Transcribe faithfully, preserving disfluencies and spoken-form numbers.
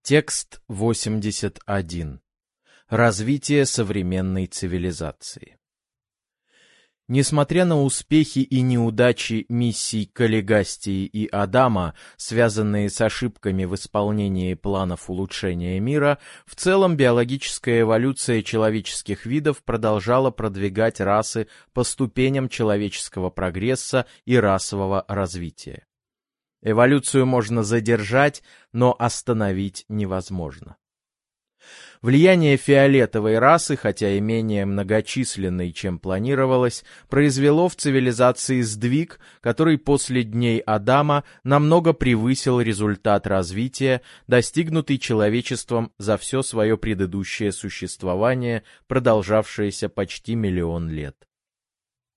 Текст восемьдесят один. Развитие современной цивилизации. Несмотря на успехи и неудачи миссий Каллигастии и Адама, связанные с ошибками в исполнении планов улучшения мира, в целом биологическая эволюция человеческих видов продолжала продвигать расы по ступеням человеческого прогресса и расового развития. Эволюцию можно задержать, но остановить невозможно. Влияние фиолетовой расы, хотя и менее многочисленной, чем планировалось, произвело в цивилизации сдвиг, который после дней Адама намного превысил результат развития, достигнутый человечеством за все свое предыдущее существование, продолжавшееся почти миллион лет.